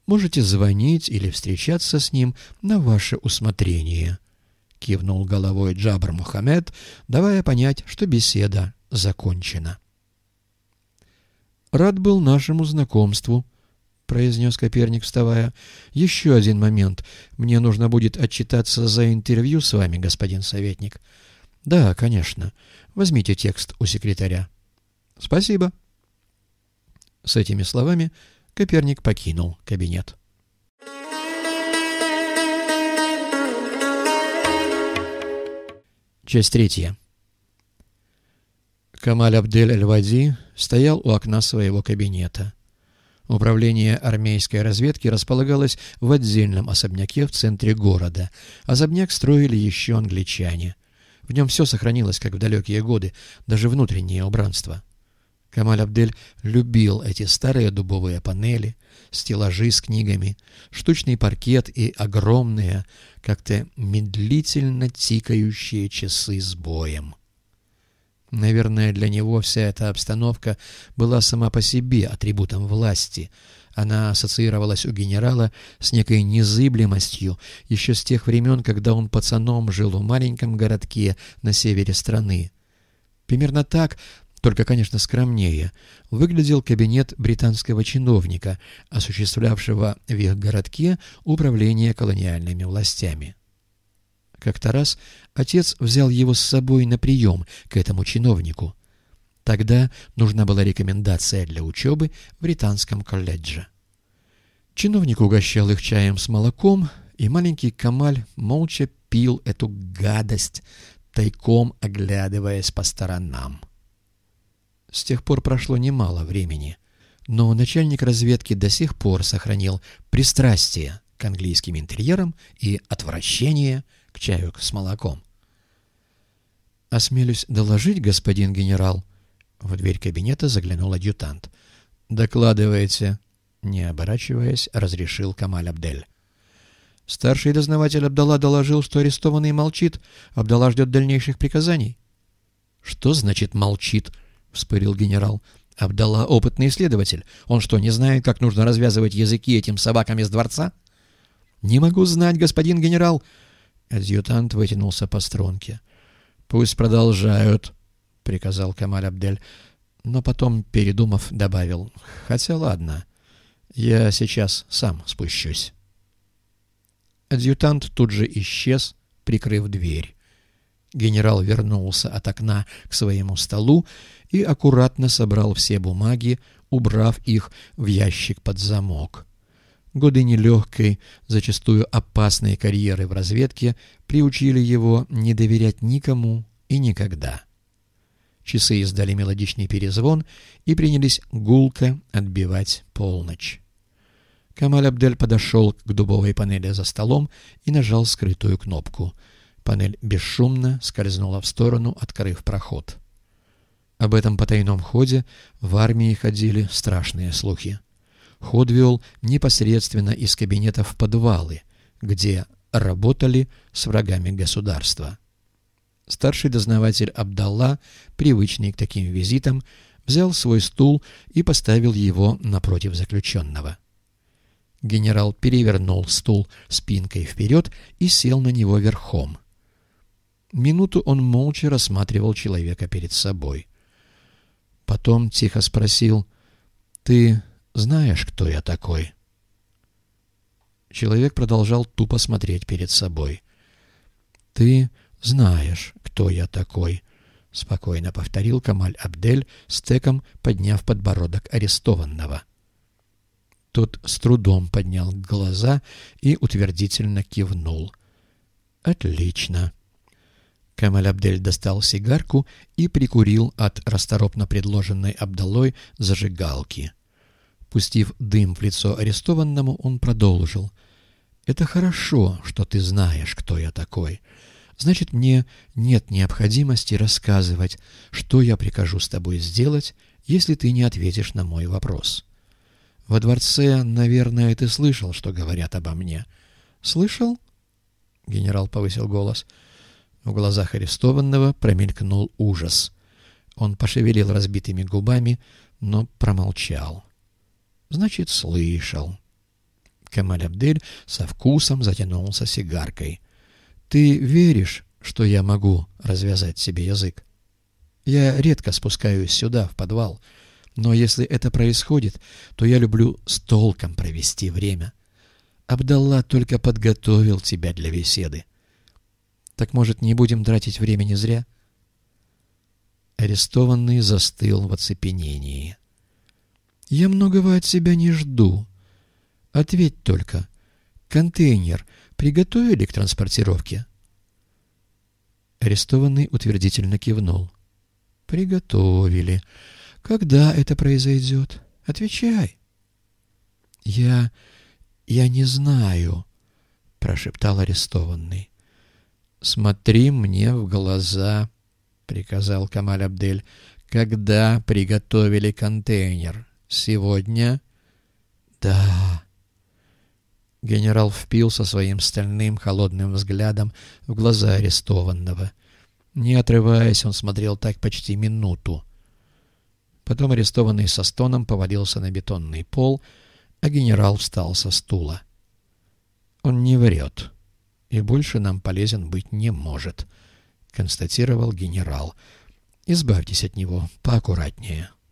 Можете звонить или встречаться с ним на ваше усмотрение», — кивнул головой Джабр Мухаммед, давая понять, что беседа закончена. «Рад был нашему знакомству», — произнес Коперник, вставая. «Еще один момент. Мне нужно будет отчитаться за интервью с вами, господин советник». «Да, конечно. Возьмите текст у секретаря». «Спасибо». С этими словами Коперник покинул кабинет. Часть 3. Камаль Абдель Аль-Вади стоял у окна своего кабинета. Управление армейской разведки располагалось в отдельном особняке в центре города. Особняк строили еще англичане. В нем все сохранилось, как в далекие годы, даже внутреннее убранство. Камаль Абдель любил эти старые дубовые панели, стеллажи с книгами, штучный паркет и огромные, как-то медлительно тикающие часы с боем. Наверное, для него вся эта обстановка была сама по себе атрибутом власти. Она ассоциировалась у генерала с некой незыблемостью еще с тех времен, когда он пацаном жил в маленьком городке на севере страны. Примерно так, только, конечно, скромнее, выглядел кабинет британского чиновника, осуществлявшего в их городке управление колониальными властями. Как-то раз отец взял его с собой на прием к этому чиновнику. Тогда нужна была рекомендация для учебы в британском колледже. Чиновник угощал их чаем с молоком, и маленький Камаль молча пил эту гадость, тайком оглядываясь по сторонам. С тех пор прошло немало времени, но начальник разведки до сих пор сохранил пристрастие к английским интерьерам и отвращение к чаю с молоком. «Осмелюсь доложить, господин генерал». В дверь кабинета заглянул адъютант. «Докладывайте», — не оборачиваясь, разрешил Камаль Абдель. «Старший дознаватель Абдалла доложил, что арестованный молчит. Абдалла ждет дальнейших приказаний». «Что значит «молчит»?» — вспылил генерал. «Абдалла — опытный следователь. Он что, не знает, как нужно развязывать языки этим собакам из дворца?» «Не могу знать, господин генерал». Адъютант вытянулся по струнке. «Пусть продолжают», — приказал Камаль Абдель, но потом, передумав, добавил: «Хотя ладно, я сейчас сам спущусь». Адъютант тут же исчез, прикрыв дверь. Генерал вернулся от окна к своему столу и аккуратно собрал все бумаги, убрав их в ящик под замок. Годы нелегкой, зачастую опасной карьеры в разведке приучили его не доверять никому и никогда. Часы издали мелодичный перезвон и принялись гулко отбивать полночь. Камаль Абдель подошел к дубовой панели за столом и нажал скрытую кнопку. Панель бесшумно скользнула в сторону, открыв проход. Об этом потайном ходе в армии ходили страшные слухи. Ход вел непосредственно из кабинета в подвалы, где работали с врагами государства. Старший дознаватель Абдалла, привычный к таким визитам, взял свой стул и поставил его напротив заключенного. Генерал перевернул стул спинкой вперед и сел на него верхом. Минуту он молча рассматривал человека перед собой. Потом тихо спросил: «Ты знаешь, кто я такой?» Человек продолжал тупо смотреть перед собой. «Ты знаешь, кто я такой», — спокойно повторил Камаль Абдель, стеком подняв подбородок арестованного. Тот с трудом поднял глаза и утвердительно кивнул. «Отлично». Камаль Абдель достал сигарку и прикурил от расторопно предложенной Абдаллой зажигалки. Пустив дым в лицо арестованному, он продолжил: «Это хорошо, что ты знаешь, кто я такой. Значит, мне нет необходимости рассказывать, что я прикажу с тобой сделать, если ты не ответишь на мой вопрос. Во дворце, наверное, ты слышал, что говорят обо мне». «Слышал?» — генерал повысил голос. В глазах арестованного промелькнул ужас. Он пошевелил разбитыми губами, но промолчал. «Значит, слышал». Камаль-Абдель со вкусом затянулся сигаркой. «Ты веришь, что я могу развязать себе язык? Я редко спускаюсь сюда, в подвал, но если это происходит, то я люблю с толком провести время. Абдалла только подготовил тебя для беседы. Так, может, не будем тратить времени зря?» Арестованный застыл в оцепенении. «Я многого от себя не жду. Ответь только, контейнер приготовили к транспортировке?» Арестованный утвердительно кивнул. «Приготовили. Когда это произойдет? Отвечай». «Я не знаю», — прошептал арестованный. «Смотри мне в глаза», — приказал Камаль-Абдель. «Когда приготовили контейнер? Сегодня?» «Да». Генерал впился своим стальным холодным взглядом в глаза арестованного. Не отрываясь, он смотрел так почти минуту. Потом арестованный со стоном повалился на бетонный пол, а генерал встал со стула. «Он не врет, и больше нам полезен быть не может», — констатировал генерал. «Избавьтесь от него поаккуратнее».